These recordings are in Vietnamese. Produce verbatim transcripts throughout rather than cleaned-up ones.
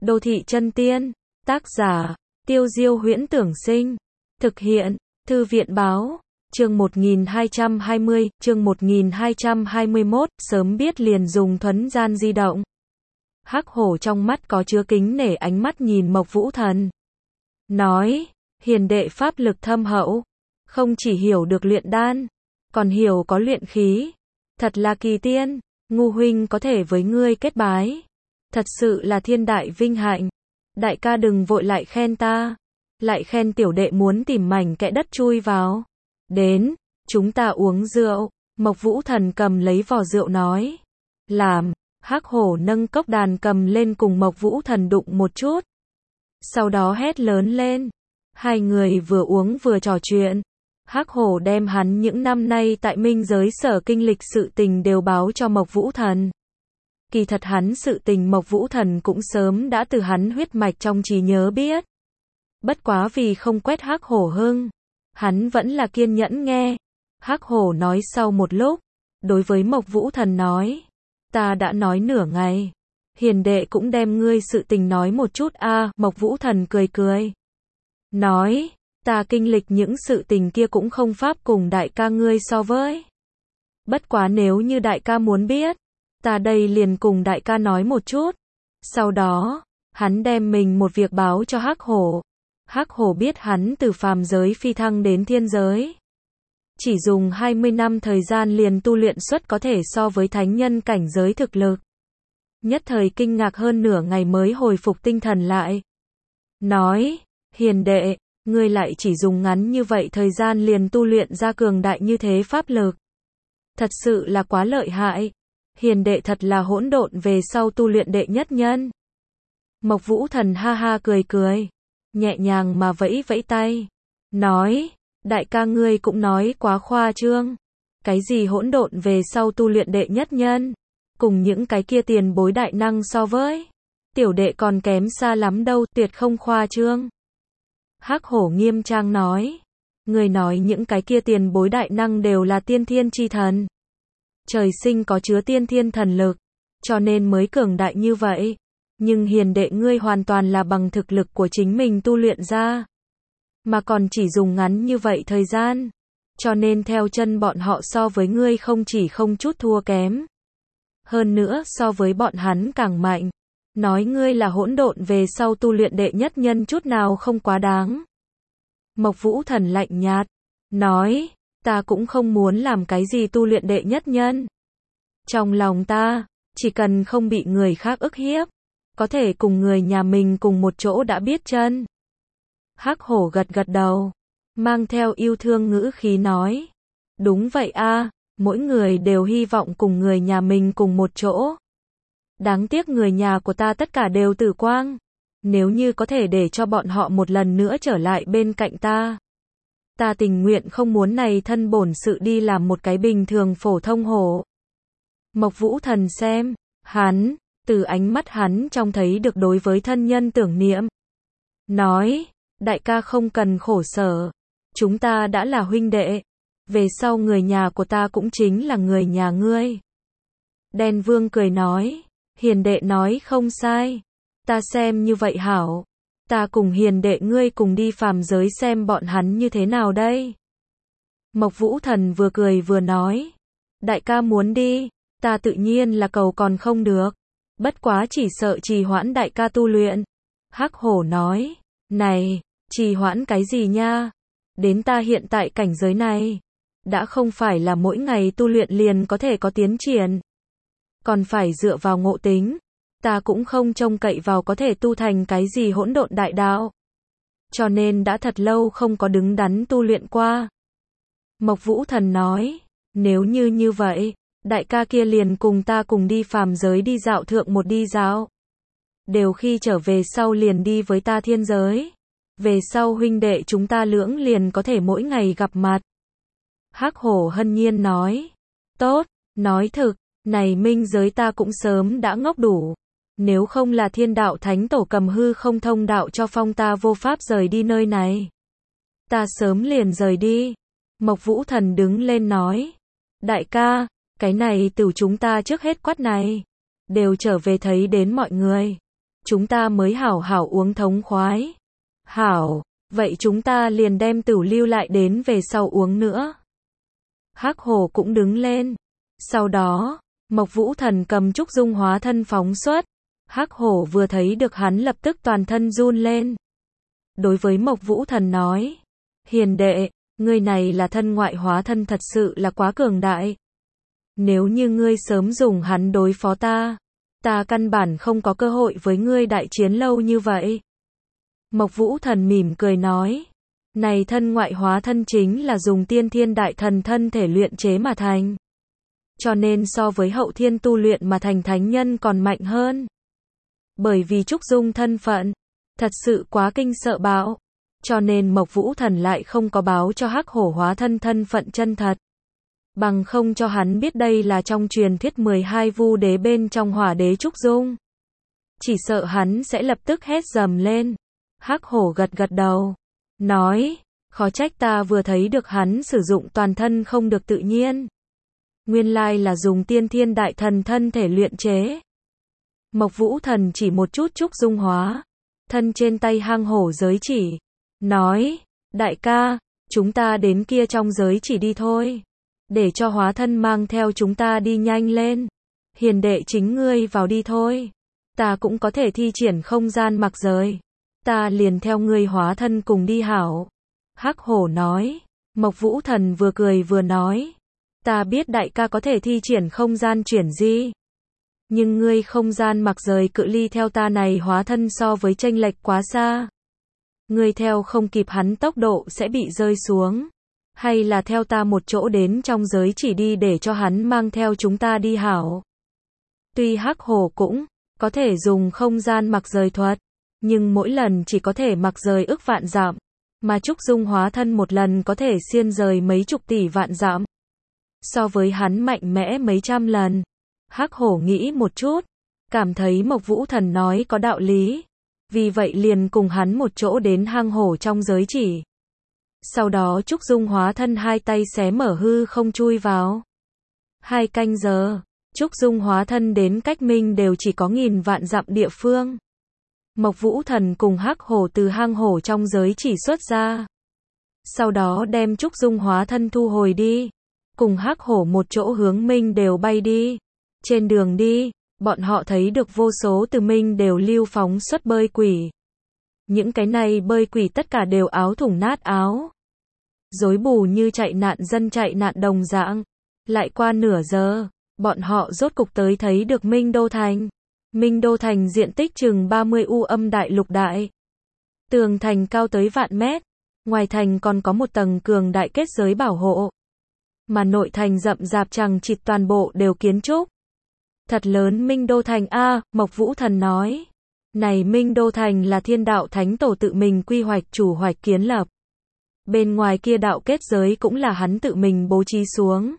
Đô thị chân tiên, tác giả, Tiêu Diêu Huyễn Tưởng Sinh, thực hiện, Thư viện Báo, chương một nghìn hai trăm hai mươi, chương một nghìn hai trăm hai mươi mốt, sớm biết liền dùng thuấn gian di động. Hắc hổ trong mắt có chứa kính nể ánh mắt nhìn Mộc Vũ Thần. Nói, hiền đệ pháp lực thâm hậu, không chỉ hiểu được luyện đan, còn hiểu có luyện khí. Thật là kỳ tiên, ngu huynh có thể với ngươi kết bái. Thật sự là thiên đại vinh hạnh. Đại ca đừng vội lại khen ta. Lại khen tiểu đệ muốn tìm mảnh kẽ đất chui vào. Đến, chúng ta uống rượu. Mộc Vũ Thần cầm lấy vò rượu nói. Làm, Hắc hổ nâng cốc đàn cầm lên cùng Mộc Vũ Thần đụng một chút. Sau đó hét lớn lên. Hai người vừa uống vừa trò chuyện. Hắc hổ đem hắn những năm nay tại minh giới sở kinh lịch sự tình đều báo cho Mộc Vũ Thần. Kỳ thật hắn sự tình Mộc Vũ Thần cũng sớm đã từ hắn huyết mạch trong trí nhớ biết. Bất quá vì không quét Hắc hổ hưng, hắn vẫn là kiên nhẫn nghe. Hắc hổ nói sau một lúc, đối với Mộc Vũ Thần nói, ta đã nói nửa ngày, hiền đệ cũng đem ngươi sự tình nói một chút a. À, Mộc Vũ Thần cười cười, nói, ta kinh lịch những sự tình kia cũng không pháp cùng đại ca ngươi so với. Bất quá nếu như đại ca muốn biết, ta đây liền cùng đại ca nói một chút. Sau đó, hắn đem mình một việc báo cho Hắc hổ. Hắc hổ biết hắn từ phàm giới phi thăng đến thiên giới. Chỉ dùng hai mươi năm thời gian liền tu luyện xuất có thể so với thánh nhân cảnh giới thực lực. Nhất thời kinh ngạc hơn nửa ngày mới hồi phục tinh thần lại. Nói, hiền đệ, ngươi lại chỉ dùng ngắn như vậy thời gian liền tu luyện ra cường đại như thế pháp lực. Thật sự là quá lợi hại. Hiền đệ thật là hỗn độn về sau tu luyện đệ nhất nhân. Mộc Vũ Thần ha ha cười cười, nhẹ nhàng mà vẫy vẫy tay, nói, đại ca ngươi cũng nói quá khoa trương. Cái gì hỗn độn về sau tu luyện đệ nhất nhân, cùng những cái kia tiền bối đại năng so với, tiểu đệ còn kém xa lắm đâu, tuyệt không khoa trương. Hắc hổ nghiêm trang nói, người nói những cái kia tiền bối đại năng đều là tiên thiên chi thần. Trời sinh có chứa tiên thiên thần lực, cho nên mới cường đại như vậy. Nhưng hiền đệ ngươi hoàn toàn là bằng thực lực của chính mình tu luyện ra. Mà còn chỉ dùng ngắn như vậy thời gian. Cho nên theo chân bọn họ so với ngươi không chỉ không chút thua kém. Hơn nữa so với bọn hắn càng mạnh. Nói ngươi là hỗn độn về sau tu luyện đệ nhất nhân chút nào không quá đáng. Mộc Vũ Thần lạnh nhạt, nói, ta cũng không muốn làm cái gì tu luyện đệ nhất nhân. Trong lòng ta, chỉ cần không bị người khác ức hiếp, có thể cùng người nhà mình cùng một chỗ đã biết chân. Hắc hổ gật gật đầu, mang theo yêu thương ngữ khí nói, đúng vậy a, mỗi người đều hy vọng cùng người nhà mình cùng một chỗ. Đáng tiếc người nhà của ta tất cả đều tử quang, nếu như có thể để cho bọn họ một lần nữa trở lại bên cạnh ta. Ta tình nguyện không muốn này thân bổn sự đi làm một cái bình thường phổ thông hổ. Mộc Vũ Thần xem, hắn, từ ánh mắt hắn trông thấy được đối với thân nhân tưởng niệm. Nói, đại ca không cần khổ sở, chúng ta đã là huynh đệ, về sau người nhà của ta cũng chính là người nhà ngươi. Đen Vương cười nói, hiền đệ nói không sai, ta xem như vậy hảo. Ta cùng hiền đệ ngươi cùng đi phàm giới xem bọn hắn như thế nào đây. Mộc Vũ Thần vừa cười vừa nói, đại ca muốn đi, ta tự nhiên là cầu còn không được. Bất quá chỉ sợ trì hoãn đại ca tu luyện. Hắc hổ nói, này, trì hoãn cái gì nha? Đến ta hiện tại cảnh giới này, đã không phải là mỗi ngày tu luyện liền có thể có tiến triển. Còn phải dựa vào ngộ tính. Ta cũng không trông cậy vào có thể tu thành cái gì hỗn độn đại đạo. Cho nên đã thật lâu không có đứng đắn tu luyện qua. Mộc Vũ Thần nói, nếu như như vậy, đại ca kia liền cùng ta cùng đi phàm giới đi dạo thượng một đi dạo. Đều khi trở về sau liền đi với ta thiên giới. Về sau huynh đệ chúng ta lưỡng liền có thể mỗi ngày gặp mặt. Hắc hổ hân nhiên nói, tốt, nói thực, này minh giới ta cũng sớm đã ngốc đủ. Nếu không là thiên đạo thánh tổ cầm hư không thông đạo cho phong ta vô pháp rời đi nơi này. Ta sớm liền rời đi. Mộc Vũ Thần đứng lên nói, đại ca, cái này từ chúng ta trước hết quát này. Đều trở về thấy đến mọi người. chúng ta mới hảo hảo uống thống khoái. Hảo, vậy chúng ta liền đem tửu lưu lại đến về sau uống nữa. Hắc hổ cũng đứng lên. Sau đó, Mộc Vũ Thần cầm trúc dung hóa thân phóng xuất. Hắc hổ vừa thấy được hắn lập tức toàn thân run lên. Đối với Mộc Vũ Thần nói, hiền đệ, ngươi này là thân ngoại hóa thân thật sự là quá cường đại. Nếu như ngươi sớm dùng hắn đối phó ta, ta căn bản không có cơ hội với ngươi đại chiến lâu như vậy. Mộc Vũ Thần mỉm cười nói, này thân ngoại hóa thân chính là dùng tiên thiên đại thần thân thể luyện chế mà thành. Cho nên so với hậu thiên tu luyện mà thành thánh nhân còn mạnh hơn. Bởi vì trúc dung thân phận, thật sự quá kinh sợ bạo. Cho nên Mộc Vũ Thần lại không có báo cho hắc hổ hóa thân thân phận chân thật. Bằng không cho hắn biết đây là trong truyền thuyết mười hai vu đế bên trong hỏa đế trúc dung. Chỉ sợ hắn sẽ lập tức hét dầm lên. Hắc hổ gật gật đầu. Nói, khó trách ta vừa thấy được hắn sử dụng toàn thân không được tự nhiên. Nguyên lai là dùng tiên thiên đại thần thân thể luyện chế. Mộc Vũ Thần chỉ một chút trúc dung hóa. Thân trên tay hang hổ giới chỉ. Nói, đại ca, chúng ta đến kia trong giới chỉ đi thôi. Để cho hóa thân mang theo chúng ta đi nhanh lên. Hiền đệ chính ngươi vào đi thôi. Ta cũng có thể thi triển không gian mặc giới. Ta liền theo ngươi hóa thân cùng đi hảo. Hắc hổ nói. Mộc Vũ Thần vừa cười vừa nói. Ta biết đại ca có thể thi triển không gian chuyển di. Nhưng ngươi không gian mặc rời cự ly theo ta này hóa thân so với chênh lệch quá xa. Ngươi theo không kịp hắn tốc độ sẽ bị rơi xuống. Hay là theo ta một chỗ đến trong giới chỉ đi để cho hắn mang theo chúng ta đi hảo. Tuy hắc hổ cũng có thể dùng không gian mặc rời thuật. Nhưng mỗi lần chỉ có thể mặc rời ức vạn dặm. Mà trúc dung hóa thân một lần có thể xiên rời mấy chục tỷ vạn dặm. So với hắn mạnh mẽ mấy trăm lần. Hắc hổ nghĩ một chút. Cảm thấy Mộc Vũ Thần nói có đạo lý. Vì vậy liền cùng hắn một chỗ đến hang hổ trong giới chỉ. Sau đó trúc dung hóa thân hai tay xé mở hư không chui vào. Hai canh giờ. Trúc dung hóa thân đến cách minh đều chỉ có nghìn vạn dặm địa phương. Mộc Vũ Thần cùng hắc hổ từ hang hổ trong giới chỉ xuất ra. Sau đó đem trúc dung hóa thân thu hồi đi. Cùng hắc hổ một chỗ hướng minh đều bay đi. Trên đường đi, bọn họ thấy được vô số từ minh đều lưu phóng xuất bơi quỷ. Những cái này bơi quỷ tất cả đều áo thủng nát áo. Rối bù như chạy nạn dân chạy nạn đồng dạng. Lại qua nửa giờ, bọn họ rốt cục tới thấy được Minh Đô Thành. Minh Đô Thành diện tích chừng ba mươi u âm đại lục đại. Tường thành cao tới vạn mét. Ngoài thành còn có một tầng cường đại kết giới bảo hộ. Mà nội thành rậm rạp chằng chịt toàn bộ đều kiến trúc. Thật lớn Minh Đô Thành a, Mộc Vũ Thần nói. Này Minh Đô Thành là thiên đạo thánh tổ tự mình quy hoạch chủ hoạch kiến lập. Bên ngoài kia đạo kết giới cũng là hắn tự mình bố trí xuống.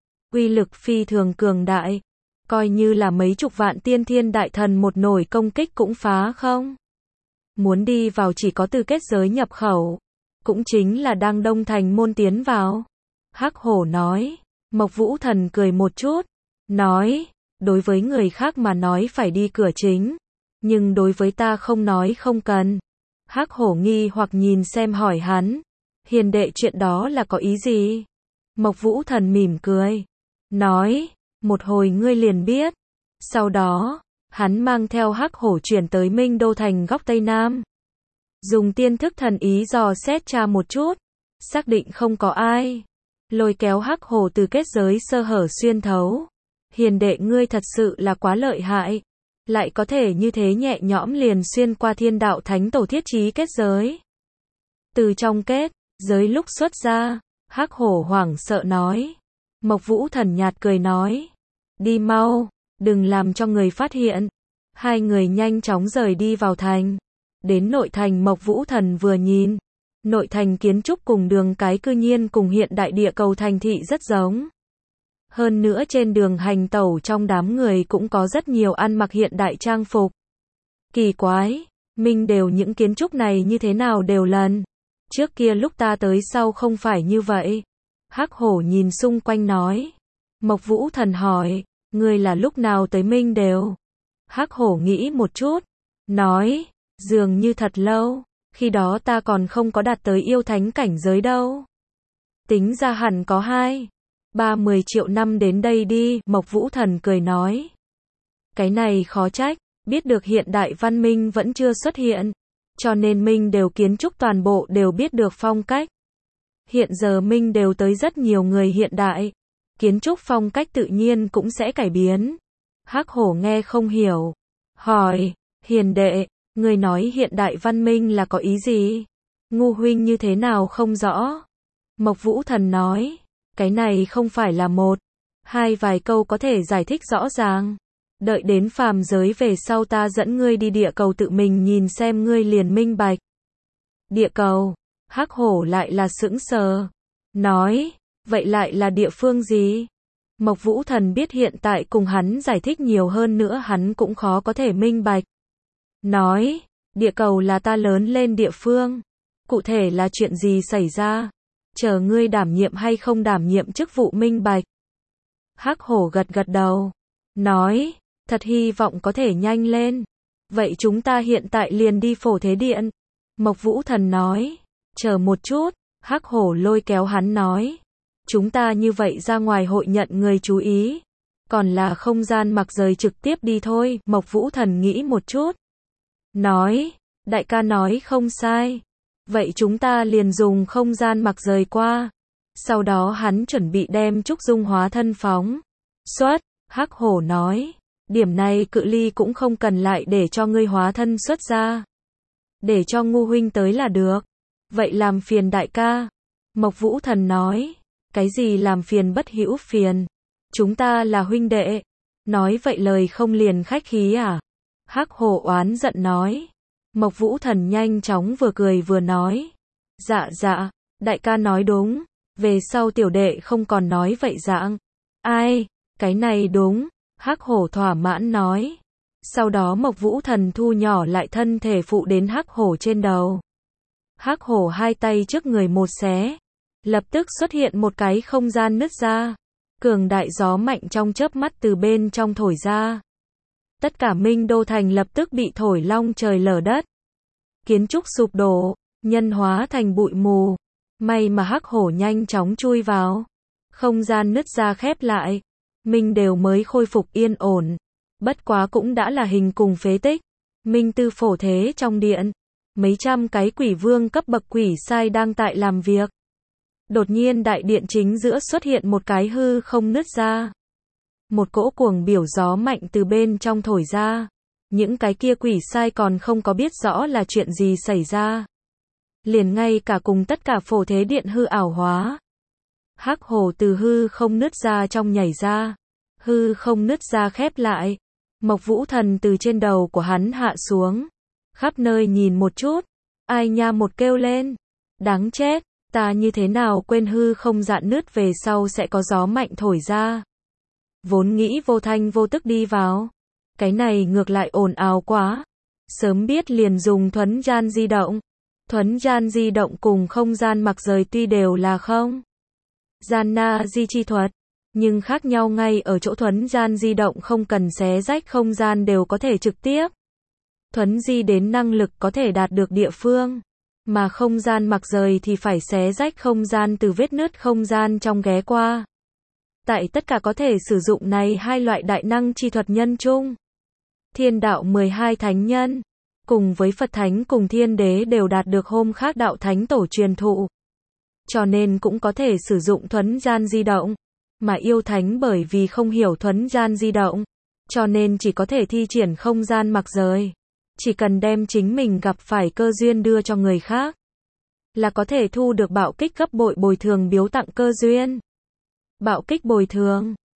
Uy lực phi thường cường đại. Coi như là mấy chục vạn tiên thiên đại thần một nổi công kích cũng phá không. Muốn đi vào chỉ có từ kết giới nhập khẩu. Cũng chính là đang đông thành môn tiến vào. Hắc hổ nói. Mộc Vũ Thần cười một chút. Nói. Đối với người khác mà nói phải đi cửa chính. Nhưng đối với ta không nói không cần. Hắc hổ nghi hoặc nhìn xem hỏi hắn. Hiền đệ chuyện đó là có ý gì? Mộc Vũ Thần mỉm cười. Nói. Một hồi ngươi liền biết. Sau đó, hắn mang theo hắc hổ chuyển tới Minh Đô Thành góc Tây Nam. Dùng tiên thức thần ý dò xét tra một chút. Xác định không có ai. Lôi kéo hắc hổ từ kết giới sơ hở xuyên thấu. Hiền đệ ngươi thật sự là quá lợi hại. Lại có thể như thế nhẹ nhõm liền xuyên qua thiên đạo thánh tổ thiết trí kết giới. Từ trong kết giới lúc xuất ra, hắc hổ hoảng sợ nói. Mộc Vũ Thần nhạt cười nói. Đi mau, đừng làm cho người phát hiện. Hai người nhanh chóng rời đi vào thành. Đến nội thành Mộc Vũ Thần vừa nhìn. Nội thành kiến trúc cùng đường cái cư nhiên cùng hiện đại địa cầu thành thị rất giống. Hơn nữa trên đường hành tẩu trong đám người cũng có rất nhiều ăn mặc hiện đại trang phục. Kỳ quái, Minh đều những kiến trúc này như thế nào đều lần. Trước kia lúc ta tới sau không phải như vậy. Hắc hổ nhìn xung quanh nói. Mộc Vũ Thần hỏi, ngươi là lúc nào tới Minh đều? Hắc hổ nghĩ một chút. nói, dường như thật lâu, khi đó ta còn không có đạt tới yêu thánh cảnh giới đâu. Tính ra hẳn có hai, ba mươi triệu năm đến đây đi, Mộc Vũ Thần cười nói. Cái này khó trách, biết được hiện đại văn minh vẫn chưa xuất hiện, cho nên Minh đều kiến trúc toàn bộ đều biết được phong cách. Hiện giờ Minh đều tới rất nhiều người hiện đại, kiến trúc phong cách tự nhiên cũng sẽ cải biến. Hắc Hổ nghe không hiểu, hỏi, hiền đệ, người nói hiện đại văn minh là có ý gì? Ngu huynh như thế nào không rõ? Mộc Vũ Thần nói, cái này không phải là một, hai vài câu có thể giải thích rõ ràng. Đợi đến phàm giới về sau ta dẫn ngươi đi địa cầu tự mình nhìn xem ngươi liền minh bạch. Địa cầu, Hắc Hổ lại là sững sờ, nói, vậy lại là địa phương gì? Mộc Vũ Thần biết hiện tại cùng hắn giải thích nhiều hơn nữa hắn cũng khó có thể minh bạch. Nói, địa cầu là ta lớn lên địa phương, cụ thể là chuyện gì xảy ra? Chờ ngươi đảm nhiệm hay không đảm nhiệm chức vụ minh bạch. Hắc Hổ gật gật đầu, nói, thật hy vọng có thể nhanh lên. Vậy chúng ta hiện tại liền đi Phổ Thế Điện. Mộc Vũ Thần nói, chờ một chút, Hắc Hổ lôi kéo hắn nói, chúng ta như vậy ra ngoài hội nhận người chú ý, còn là không gian mặc rời trực tiếp đi thôi. Mộc Vũ Thần nghĩ một chút, nói, đại ca nói không sai, vậy chúng ta liền dùng không gian mặc rời qua. Sau đó hắn chuẩn bị đem Trúc Dung hóa thân phóng xuất. Hắc Hổ nói, điểm này cự ly cũng không cần lại để cho ngươi hóa thân xuất ra, để cho Ngu huynh tới là được. Vậy làm phiền đại ca. Mộc Vũ Thần nói, cái gì làm phiền bất hữu phiền, chúng ta là huynh đệ. Nói vậy lời không liền khách khí à? Hắc Hổ oán giận nói. Mộc Vũ Thần nhanh chóng vừa cười vừa nói, dạ dạ, đại ca nói đúng, về sau tiểu đệ không còn nói vậy dạng. Ai, cái này đúng, Hắc Hổ thỏa mãn nói. Sau đó Mộc Vũ Thần thu nhỏ lại thân thể phụ đến Hắc Hổ trên đầu. Hắc Hổ hai tay trước người một xé, lập tức xuất hiện một cái không gian nứt ra, cường đại gió mạnh trong chớp mắt từ bên trong thổi ra. Tất cả Minh Đô thành lập tức bị thổi long trời lở đất. Kiến trúc sụp đổ, nhân hóa thành bụi mù. May mà Hắc Hổ nhanh chóng chui vào. Không gian nứt ra khép lại. Minh đều mới khôi phục yên ổn. Bất quá cũng đã là hình cùng phế tích. Minh Tư Phổ Thế trong điện. Mấy trăm cái quỷ vương cấp bậc quỷ sai đang tại làm việc. Đột nhiên đại điện chính giữa xuất hiện một cái hư không nứt ra. Một cỗ cuồng biểu gió mạnh từ bên trong thổi ra. Những cái kia quỷ sai còn không có biết rõ là chuyện gì xảy ra. Liền ngay cả cùng tất cả Phổ Thế Điện hư ảo hóa. Hắc Hổ từ hư không nứt ra trong nhảy ra. Hư không nứt ra khép lại. Mộc Vũ Thần từ trên đầu của hắn hạ xuống. Khắp nơi nhìn một chút. Ai nha một kêu lên. Đáng chết, ta như thế nào quên hư không dạn nứt về sau sẽ có gió mạnh thổi ra. Vốn nghĩ vô thanh vô tức đi vào. Cái này ngược lại ồn ào quá. Sớm biết liền dùng thuấn gian di động. Thuấn gian di động cùng không gian mặc rời tuy đều là không gian na di chi thuật, nhưng khác nhau ngay ở chỗ thuấn gian di động không cần xé rách không gian đều có thể trực tiếp thuấn di đến năng lực có thể đạt được địa phương, mà không gian mặc rời thì phải xé rách không gian từ vết nứt không gian trong ghé qua. Tại tất cả có thể sử dụng này hai loại đại năng chi thuật nhân chung, Thiên đạo mười hai thánh nhân, cùng với Phật Thánh cùng Thiên Đế đều đạt được hôm khác đạo thánh tổ truyền thụ. Cho nên cũng có thể sử dụng thuấn gian di động. Mà yêu thánh bởi vì không hiểu thuấn gian di động, cho nên chỉ có thể thi triển không gian mặc rời. Chỉ cần đem chính mình gặp phải cơ duyên đưa cho người khác, là có thể thu được bạo kích gấp bội bồi thường biếu tặng cơ duyên. Bạo kích bồi thường